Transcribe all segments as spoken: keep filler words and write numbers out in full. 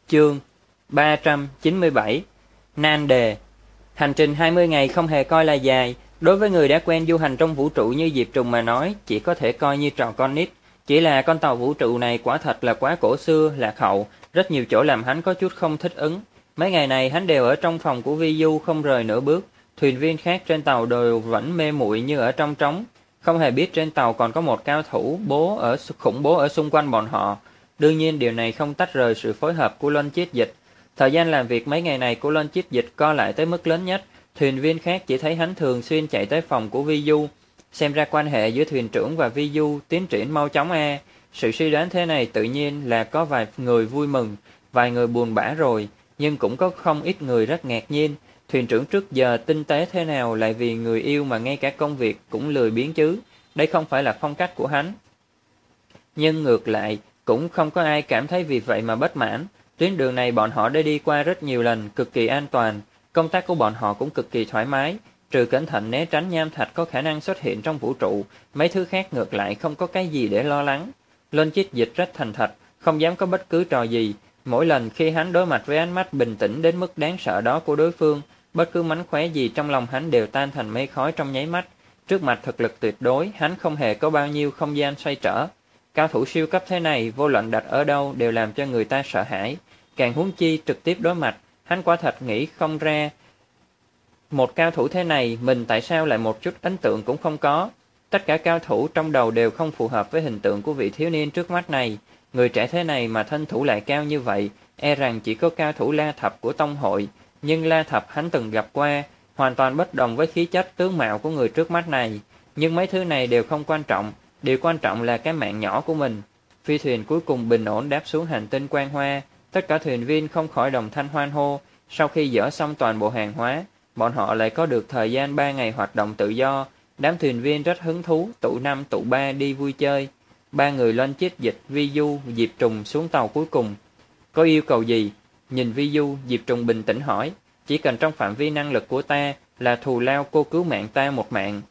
Chương ba trăm chín mươi bảy. Nan đề. Hành trình hai mươi ngày không hề coi là dài. Đối với người đã quen du hành trong vũ trụ như Diệp Trùng mà nói, chỉ có thể coi như trò con nít. Chỉ là con tàu vũ trụ này quả thật là quá cổ xưa, lạc hậu, rất nhiều chỗ làm hắn có chút không thích ứng. Mấy ngày này hắn đều ở trong phòng của Vi Du không rời nửa bước. Thuyền viên khác trên tàu đều vẫn mê muội như ở trong trống, không hề biết trên tàu còn có một cao thủ bố ở khủng bố ở xung quanh bọn họ. Đương nhiên điều này không tách rời sự phối hợp của Luân Chiết Dịch. Thời gian làm việc mấy ngày này của Luân Chiết Dịch co lại tới mức lớn nhất. Thuyền viên khác chỉ thấy hắn thường xuyên chạy tới phòng của Vi Du. Xem ra quan hệ giữa thuyền trưởng và Vi Du tiến triển mau chóng a. À. Sự suy đoán thế này tự nhiên là có vài người vui mừng, vài người buồn bã rồi, nhưng cũng có không ít người rất ngạc nhiên. Thuyền trưởng trước giờ tinh tế thế nào lại vì người yêu mà ngay cả công việc cũng lười biếng chứ. Đây không phải là phong cách của hắn. Nhưng ngược lại, cũng không có ai cảm thấy vì vậy mà bất mãn. Tuyến đường này bọn họ đã đi qua rất nhiều lần, cực kỳ an toàn. Công tác của bọn họ cũng cực kỳ thoải mái. Trừ cẩn thận né tránh nham thạch có khả năng xuất hiện trong vũ trụ, mấy thứ khác ngược lại không có cái gì để lo lắng. Luân Chiết Dịch rất thành thật, không dám có bất cứ trò gì. Mỗi lần khi hắn đối mặt với ánh mắt bình tĩnh đến mức đáng sợ đó của đối phương, bất cứ mánh khóe gì trong lòng hắn đều tan thành mây khói trong nháy mắt. Trước mặt thực lực tuyệt đối, hắn không hề có bao nhiêu không gian xoay trở. Cao thủ siêu cấp thế này, vô luận đặt ở đâu đều làm cho người ta sợ hãi. Càng huống chi trực tiếp đối mặt, hắn quả thật nghĩ không ra. Một cao thủ thế này, mình tại sao lại một chút ấn tượng cũng không có. Tất cả cao thủ trong đầu đều không phù hợp với hình tượng của vị thiếu niên trước mắt này. Người trẻ thế này mà thân thủ lại cao như vậy, e rằng chỉ có cao thủ La Thập của tông hội. Nhưng La Thập hắn từng gặp qua, hoàn toàn bất đồng với khí chất tướng mạo của người trước mắt này. Nhưng mấy thứ này đều không quan trọng, điều quan trọng là cái mạng nhỏ của mình. Phi thuyền cuối cùng bình ổn đáp xuống hành tinh Quan Hoa, tất cả thuyền viên không khỏi đồng thanh hoan hô. Sau khi dỡ xong toàn bộ hàng hóa, bọn họ lại có được thời gian ba ngày hoạt động tự do. Đám thuyền viên rất hứng thú, tụ năm tụ ba đi vui chơi. Ba người Luân Chiết Dịch, Vi Du, Diệp Trùng xuống tàu cuối cùng. Có yêu cầu gì? Nhìn Vi Du, Diệp Trùng bình tĩnh hỏi. Chỉ cần trong phạm vi năng lực của ta là thù lao cô cứu mạng ta một mạng.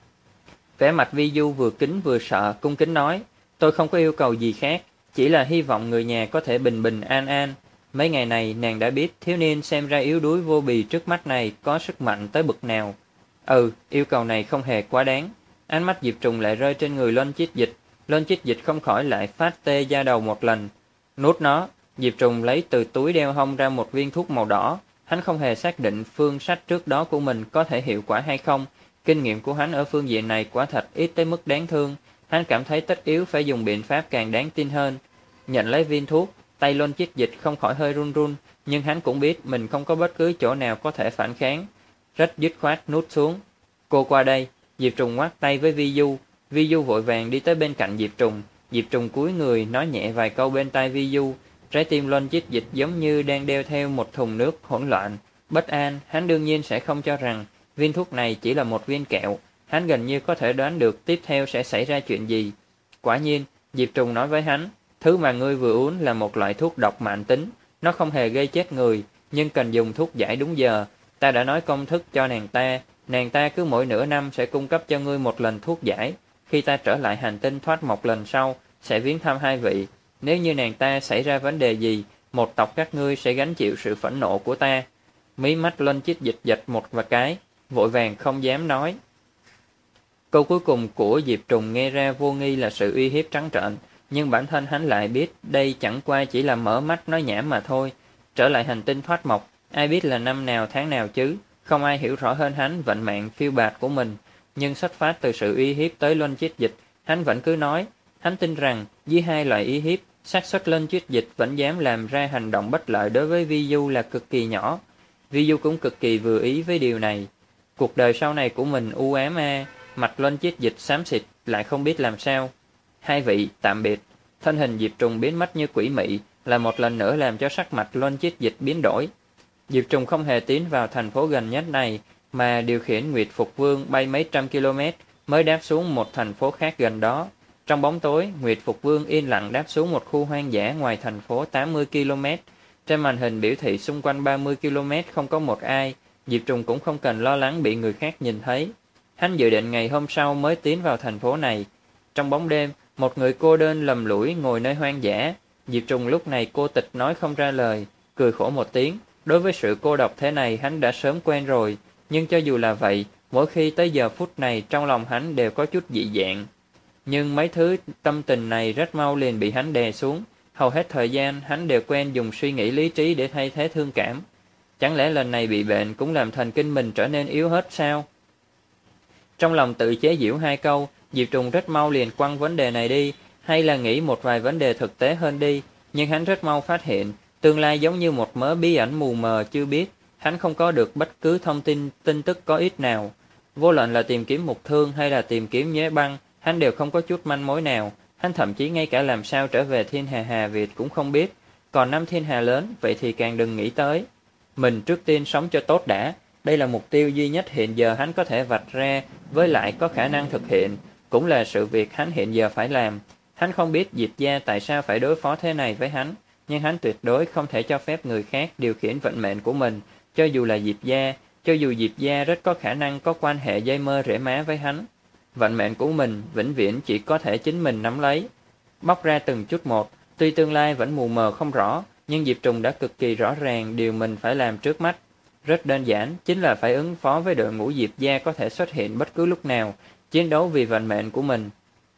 Vẻ mặt Vi Du vừa kính vừa sợ, cung kính nói. Tôi không có yêu cầu gì khác, chỉ là hy vọng người nhà có thể bình bình an an. Mấy ngày này nàng đã biết thiếu niên xem ra yếu đuối vô bì trước mắt này có sức mạnh tới bực nào. Ừ, yêu cầu này không hề quá đáng. Ánh mắt Diệp Trùng lại rơi trên người Luân Chiết Dịch. Luân Chiết Dịch không khỏi lại phát tê da đầu một lần. Nuốt nó. Diệp Trùng lấy từ túi đeo hông ra một viên thuốc màu đỏ. Hắn không hề xác định phương sách trước đó của mình có thể hiệu quả hay không. Kinh nghiệm của hắn ở phương diện này quả thật ít tới mức đáng thương. Hắn cảm thấy tất yếu phải dùng biện pháp càng đáng tin hơn. Nhận lấy viên thuốc, tay Luân Chiết Dịch không khỏi hơi run run, nhưng hắn cũng biết mình không có bất cứ chỗ nào có thể phản kháng. Rất dứt khoát nuốt xuống. Cô qua đây. Diệp Trùng ngoắc tay với Vi Du. Vi Du vội vàng đi tới bên cạnh Diệp Trùng. Diệp Trùng cúi người nói nhẹ vài câu bên tai Vi Du. Trái tim Luân Chiết Dịch giống như đang đeo theo một thùng nước hỗn loạn, bất an. Hắn đương nhiên sẽ không cho rằng viên thuốc này chỉ là một viên kẹo. Hắn gần như có thể đoán được tiếp theo sẽ xảy ra chuyện gì. Quả nhiên, Diệp Trùng nói với hắn, thứ mà ngươi vừa uống là một loại thuốc độc mãn tính. Nó không hề gây chết người, nhưng cần dùng thuốc giải đúng giờ. Ta đã nói công thức cho nàng ta. Nàng ta cứ mỗi nửa năm sẽ cung cấp cho ngươi một lần thuốc giải. Khi ta trở lại hành tinh thoát một lần sau, sẽ viếng thăm hai vị. Nếu như nàng ta xảy ra vấn đề gì, một tộc các ngươi sẽ gánh chịu sự phẫn nộ của ta. Mí mắt Luân Chiết Dịch giật một và cái, vội vàng không dám nói. Câu cuối cùng của Diệp Trùng nghe ra vô nghi là sự uy hiếp trắng trợn, nhưng bản thân hắn lại biết đây chẳng qua chỉ là mở mắt nói nhảm mà thôi. Trở lại hành tinh thoát mộc, ai biết là năm nào tháng nào chứ, không ai hiểu rõ hơn hắn vận mạng phiêu bạt của mình. Nhưng xuất phát từ sự uy hiếp tới Luân Chiết Dịch, hắn vẫn cứ nói. Hắn tin rằng dưới hai loại uy hiếp, xác suất Luân Chiết Dịch vẫn dám làm ra hành động bất lợi đối với Vi Du là cực kỳ nhỏ. Vi Du cũng cực kỳ vừa ý với điều này. Cuộc đời sau này của mình u ám a. Mặt Luân Chiết Dịch xám xịt, lại không biết làm sao. Hai vị, tạm biệt. Thân hình Diệp Trùng biến mất như quỷ mị, là một lần nữa làm cho sắc mặt Luân Chiết Dịch biến đổi. Diệp Trùng không hề tiến vào thành phố gần nhất này, mà điều khiển Nguyệt Phục Vương bay mấy trăm km mới đáp xuống một thành phố khác gần đó. Trong bóng tối, Nguyệt Phục Vương yên lặng đáp xuống một khu hoang dã ngoài thành phố tám mươi ki lô mét. Trên màn hình biểu thị xung quanh ba mươi ki lô mét không có một ai, Diệp Trùng cũng không cần lo lắng bị người khác nhìn thấy. Hắn dự định ngày hôm sau mới tiến vào thành phố này. Trong bóng đêm, một người cô đơn lầm lũi ngồi nơi hoang dã. Diệp Trùng lúc này cô tịch nói không ra lời, cười khổ một tiếng. Đối với sự cô độc thế này hắn đã sớm quen rồi, nhưng cho dù là vậy, mỗi khi tới giờ phút này trong lòng hắn đều có chút dị dạng. Nhưng mấy thứ tâm tình này rất mau liền bị hắn đè xuống, hầu hết thời gian hắn đều quen dùng suy nghĩ lý trí để thay thế thương cảm. Chẳng lẽ lần này bị bệnh cũng làm thần kinh mình trở nên yếu hết sao? Trong lòng tự chế giễu hai câu, Diệp Trùng rất mau liền quăng vấn đề này đi, hay là nghĩ một vài vấn đề thực tế hơn đi, nhưng hắn rất mau phát hiện, tương lai giống như một mớ bí ẩn mù mờ chưa biết, hắn không có được bất cứ thông tin tin tức có ích nào. Vô luận là tìm kiếm mục thương hay là tìm kiếm nhế băng, hắn đều không có chút manh mối nào, hắn thậm chí ngay cả làm sao trở về thiên hà Hà Việt cũng không biết, còn năm thiên hà lớn vậy thì càng đừng nghĩ tới. Mình trước tiên sống cho tốt đã, đây là mục tiêu duy nhất hiện giờ hắn có thể vạch ra, với lại có khả năng thực hiện, cũng là sự việc hắn hiện giờ phải làm. Hắn không biết Diệp gia tại sao phải đối phó thế này với hắn, nhưng hắn tuyệt đối không thể cho phép người khác điều khiển vận mệnh của mình, cho dù là Diệp gia, cho dù Diệp gia rất có khả năng có quan hệ dây mơ rễ má với hắn. Vận mệnh của mình vĩnh viễn chỉ có thể chính mình nắm lấy. Bóc ra từng chút một, tuy tương lai vẫn mù mờ không rõ, nhưng Diệp Trùng đã cực kỳ rõ ràng điều mình phải làm trước mắt. Rất đơn giản, chính là phải ứng phó với đội ngũ Diệp gia có thể xuất hiện bất cứ lúc nào, chiến đấu vì vận mệnh của mình.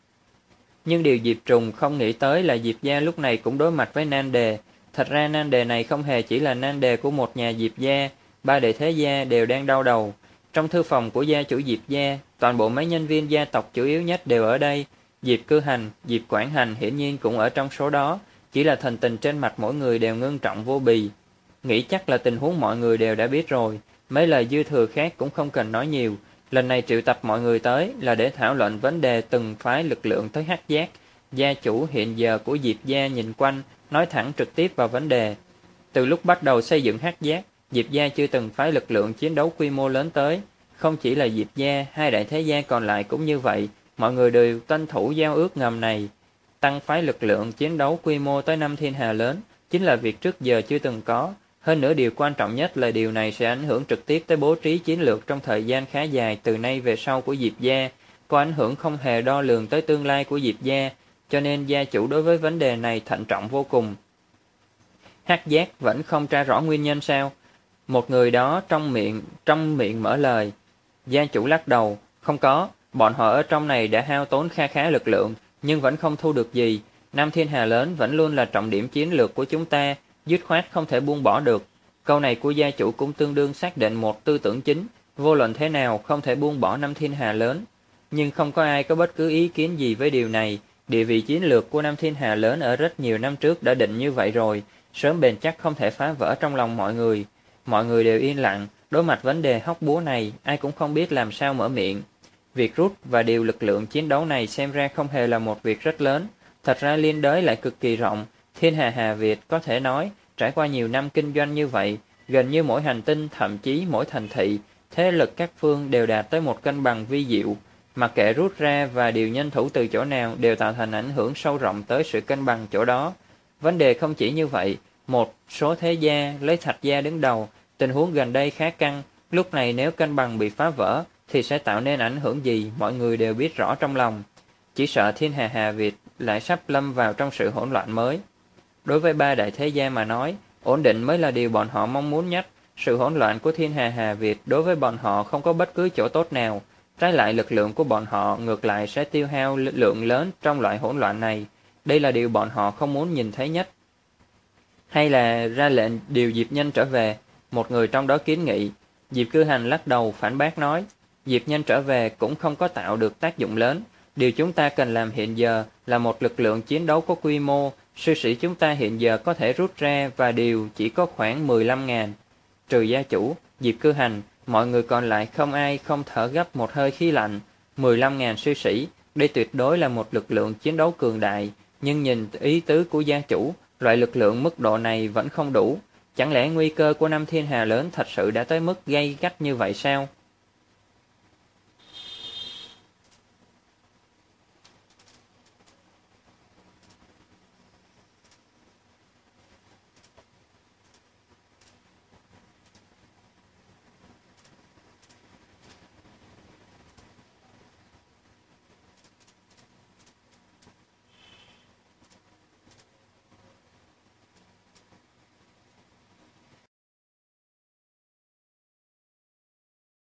Nhưng điều Diệp Trùng không nghĩ tới là Diệp gia lúc này cũng đối mặt với nan đề. Thật ra nan đề này không hề chỉ là nan đề của một nhà Diệp gia, ba đệ thế gia đều đang đau đầu. Trong thư phòng của gia chủ Diệp gia, toàn bộ mấy nhân viên gia tộc chủ yếu nhất đều ở đây. Diệp Cư Hành, Diệp Quảng Hành hiển nhiên cũng ở trong số đó, chỉ là thần tình trên mặt mỗi người đều ngưng trọng vô bì. Nghĩ chắc là tình huống mọi người đều đã biết rồi, mấy lời dư thừa khác cũng không cần nói nhiều. Lần này triệu tập mọi người tới là để thảo luận vấn đề từng phái lực lượng tới Hắc Giác. Gia chủ hiện giờ của Diệp gia nhìn quanh, nói thẳng trực tiếp vào vấn đề. Từ lúc bắt đầu xây dựng Hắc Giác, Diệp gia chưa từng phái lực lượng chiến đấu quy mô lớn tới. Không chỉ là Diệp gia, hai đại thế gia còn lại cũng như vậy, mọi người đều tuân thủ giao ước ngầm này. Tăng phái lực lượng chiến đấu quy mô tới năm thiên hà lớn, chính là việc trước giờ chưa từng có. Hơn nữa điều quan trọng nhất là điều này sẽ ảnh hưởng trực tiếp tới bố trí chiến lược trong thời gian khá dài từ nay về sau của Diệp gia, có ảnh hưởng không hề đo lường tới tương lai của Diệp gia, cho nên gia chủ đối với vấn đề này thận trọng vô cùng. Hắc Giác vẫn không tra rõ nguyên nhân sao? Một người đó trong miệng trong miệng mở lời. Gia chủ lắc đầu, không có, bọn họ ở trong này đã hao tốn kha khá lực lượng, nhưng vẫn không thu được gì. Nam thiên hà lớn vẫn luôn là trọng điểm chiến lược của chúng ta, dứt khoát không thể buông bỏ được. Câu này của gia chủ cũng tương đương xác định một tư tưởng chính, vô luận thế nào không thể buông bỏ năm thiên hà lớn. Nhưng không có ai có bất cứ ý kiến gì với điều này, địa vị chiến lược của năm thiên hà lớn ở rất nhiều năm trước đã định như vậy rồi, sớm bền chắc không thể phá vỡ trong lòng mọi người. Mọi người đều yên lặng, đối mặt vấn đề hóc búa này, ai cũng không biết làm sao mở miệng. Việc rút và điều lực lượng chiến đấu này xem ra không hề là một việc rất lớn, thật ra liên đới lại cực kỳ rộng. Thiên hà Hà Việt có thể nói, trải qua nhiều năm kinh doanh như vậy, gần như mỗi hành tinh, thậm chí mỗi thành thị, thế lực các phương đều đạt tới một cân bằng vi diệu. Mặc kệ rút ra và điều nhân thủ từ chỗ nào đều tạo thành ảnh hưởng sâu rộng tới sự cân bằng chỗ đó. Vấn đề không chỉ như vậy, một số thế gia lấy Thạch gia đứng đầu, tình huống gần đây khá căng, lúc này nếu cân bằng bị phá vỡ thì sẽ tạo nên ảnh hưởng gì mọi người đều biết rõ trong lòng. Chỉ sợ thiên hà Hà Việt lại sắp lâm vào trong sự hỗn loạn mới. Đối với ba đại thế gia mà nói, ổn định mới là điều bọn họ mong muốn nhất. Sự hỗn loạn của thiên hà Hà Việt đối với bọn họ không có bất cứ chỗ tốt nào. Trái lại lực lượng của bọn họ ngược lại sẽ tiêu hao lượng lớn trong loại hỗn loạn này. Đây là điều bọn họ không muốn nhìn thấy nhất. Hay là ra lệnh điều Diệp Nhân trở về, một người trong đó kiến nghị. Diệp Cư Hành lắc đầu phản bác nói, Diệp Nhân trở về cũng không có tạo được tác dụng lớn. Điều chúng ta cần làm hiện giờ là một lực lượng chiến đấu có quy mô. Sư sĩ chúng ta hiện giờ có thể rút ra và điều chỉ có khoảng mười lăm ngàn. Trừ gia chủ, Diệp Cư Hành, mọi người còn lại không ai không thở gấp một hơi khí lạnh. mười lăm ngàn sư sĩ, đây tuyệt đối là một lực lượng chiến đấu cường đại. Nhưng nhìn ý tứ của gia chủ, loại lực lượng mức độ này vẫn không đủ. Chẳng lẽ nguy cơ của năm thiên hà lớn thật sự đã tới mức gay gắt như vậy sao?